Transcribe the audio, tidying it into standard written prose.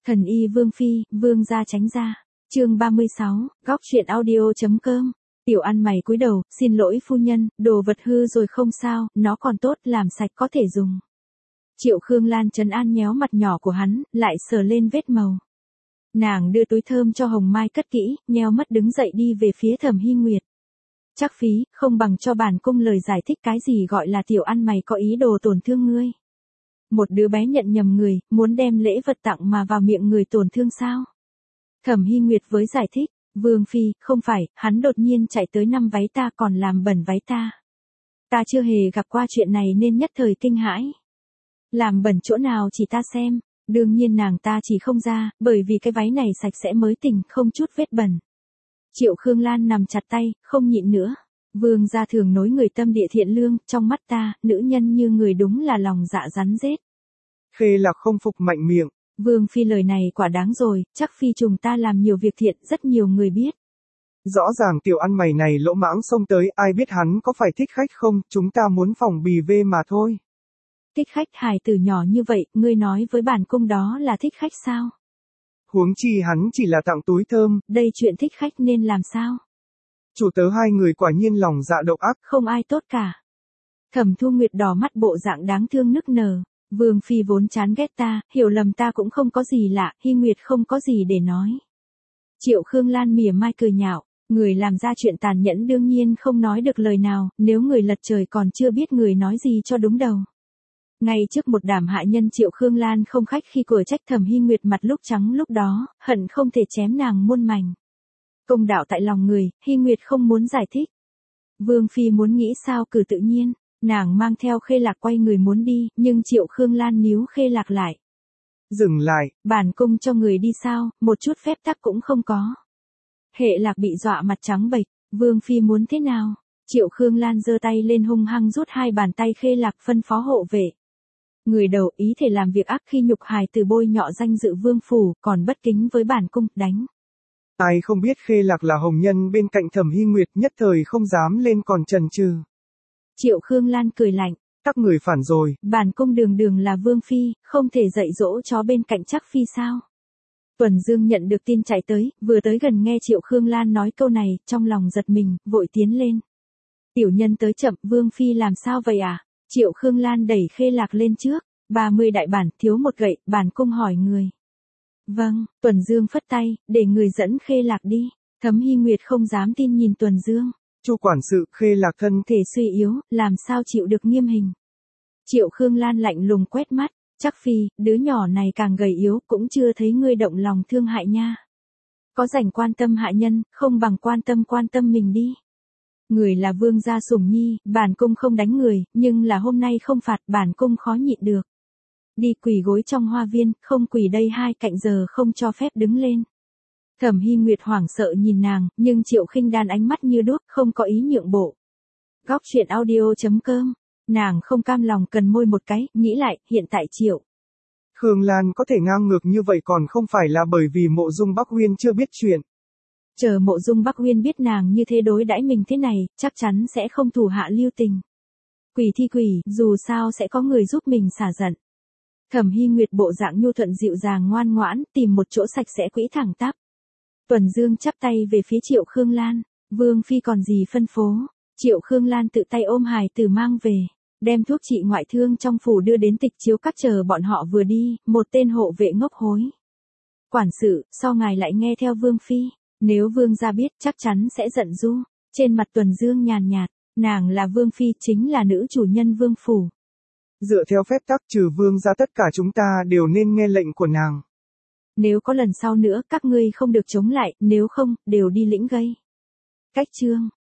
Thần y Vương Phi, Vương gia tránh ra. Chương 36, góc truyện audio.com. Tiểu ăn mày cúi đầu, xin lỗi phu nhân, đồ vật hư rồi không sao, nó còn tốt, làm sạch có thể dùng. Triệu Khương Lan trấn an nhéo mặt nhỏ của hắn, lại sờ lên vết màu. Nàng đưa túi thơm cho Hồng Mai cất kỹ, nheo mắt đứng dậy đi về phía Thẩm Hy Nguyệt. Chắc phí, không bằng cho bản cung lời giải thích cái gì gọi là tiểu ăn mày có ý đồ tổn thương ngươi. Một đứa bé nhận nhầm người, muốn đem lễ vật tặng mà vào miệng người tổn thương sao? Thẩm Hy Nguyệt với giải thích, Vương Phi, không phải, hắn đột nhiên chạy tới nắm váy ta còn làm bẩn váy ta. Ta chưa hề gặp qua chuyện này nên nhất thời kinh hãi. Làm bẩn chỗ nào chỉ ta xem, đương nhiên nàng ta chỉ không ra, bởi vì cái váy này sạch sẽ mới tỉnh, không chút vết bẩn. Triệu Khương Lan nằm chặt tay, không nhịn nữa. Vương gia thường nói người tâm địa thiện lương, trong mắt ta, nữ nhân như người đúng là lòng dạ rắn rết. Khê Lạc không phục mạnh miệng. Vương Phi lời này quả đáng rồi, chắc Phi trùng ta làm nhiều việc thiện, rất nhiều người biết. Rõ ràng tiểu ăn mày này lỗ mãng xông tới, ai biết hắn có phải thích khách không, chúng ta muốn phòng bì vê mà thôi. Thích khách hài tử nhỏ như vậy, ngươi nói với bản cung đó là thích khách sao? Huống chi hắn chỉ là tặng túi thơm. Đây chuyện thích khách nên làm sao? Chủ tớ hai người quả nhiên lòng dạ độc ác. Không ai tốt cả. Thẩm Thu Nguyệt đỏ mắt bộ dạng đáng thương nức nở. Vương Phi vốn chán ghét ta, hiểu lầm ta cũng không có gì lạ, Hy Nguyệt không có gì để nói. Triệu Khương Lan mỉa mai cười nhạo, người làm ra chuyện tàn nhẫn đương nhiên không nói được lời nào, nếu người lật trời còn chưa biết người nói gì cho đúng đầu. Ngay trước một đám hạ nhân Triệu Khương Lan không khách khi cửa trách Thẩm Hy Nguyệt mặt lúc trắng lúc đó, hận không thể chém nàng muôn mảnh. Công đạo tại lòng người, Hy Nguyệt không muốn giải thích. Vương Phi muốn nghĩ sao cử tự nhiên, nàng mang theo Khê Lạc quay người muốn đi, nhưng Triệu Khương Lan níu Khê Lạc lại. Dừng lại. Bản cung cho người đi sao, một chút phép tắc cũng không có. Hệ Lạc bị dọa mặt trắng bệch, Vương Phi muốn thế nào? Triệu Khương Lan giơ tay lên hung hăng rút hai bàn tay Khê Lạc phân phó hộ vệ. Người đầu ý thể làm việc ác khi nhục hài từ bôi nhọ danh dự vương phủ, còn bất kính với bản cung, đánh. Ai không biết Khê Lạc là hồng nhân bên cạnh Thẩm Hy Nguyệt, nhất thời không dám lên còn chần chừ. Triệu Khương Lan cười lạnh. Các người phản rồi. Bản cung đường đường là vương phi, không thể dạy dỗ chó bên cạnh chắc phi sao? Tuần Dương nhận được tin chạy tới, vừa tới gần nghe Triệu Khương Lan nói câu này, trong lòng giật mình, vội tiến lên. Tiểu nhân tới chậm, vương phi làm sao vậy à? Triệu Khương Lan đẩy Khê Lạc lên trước, 30 đại bản, thiếu một gậy, bản cung hỏi người. Vâng, Tuần Dương phất tay, để người dẫn Khê Lạc đi. Thẩm Hy Nguyệt không dám tin nhìn Tuần Dương. Chu quản sự, Khê Lạc thân thể suy yếu, làm sao chịu được nghiêm hình. Triệu Khương Lan lạnh lùng quét mắt, chắc phi, đứa nhỏ này càng gầy yếu, cũng chưa thấy ngươi động lòng thương hại nha. Có rảnh quan tâm hạ nhân, không bằng quan tâm mình đi. Người là vương gia sủng nhi, bản cung không đánh người, nhưng là hôm nay không phạt, bản cung khó nhịn được. Đi quỳ gối trong hoa viên, không quỳ đây 2 cạnh giờ không cho phép đứng lên. Thẩm Hy Nguyệt hoảng sợ nhìn nàng, nhưng Triệu Khinh Đan ánh mắt như đuốc, không có ý nhượng bộ. Góc truyện audio.com, nàng không cam lòng cần môi một cái, nghĩ lại, hiện tại Triệu Khương Lan có thể ngang ngược như vậy còn không phải là bởi vì Mộ Dung Bắc Uyên chưa biết chuyện. Chờ Mộ Dung Bắc Uyên biết nàng như thế đối đãi mình thế này, chắc chắn sẽ không thủ hạ lưu tình. Quỷ thì quỷ, dù sao sẽ có người giúp mình xả giận. Thẩm Hy Nguyệt bộ dạng nhu thuận dịu dàng ngoan ngoãn, tìm một chỗ sạch sẽ quỹ thẳng tắp. Tuần Dương chắp tay về phía Triệu Khương Lan, Vương Phi còn gì phân phó. Triệu Khương Lan tự tay ôm hài tử mang về, đem thuốc trị ngoại thương trong phủ đưa đến Tịch Chiếu Các, chờ bọn họ vừa đi, một tên hộ vệ ngốc hối. Quản sự, sao ngài lại nghe theo Vương Phi? Nếu Vương gia biết chắc chắn sẽ giận du. Trên mặt Tuần Dương nhàn nhạt, nàng là Vương Phi, chính là nữ chủ nhân Vương phủ. Dựa theo phép tắc trừ Vương gia tất cả chúng ta đều nên nghe lệnh của nàng. Nếu có lần sau nữa các ngươi không được chống lại, nếu không, đều đi lĩnh gây. Cách chương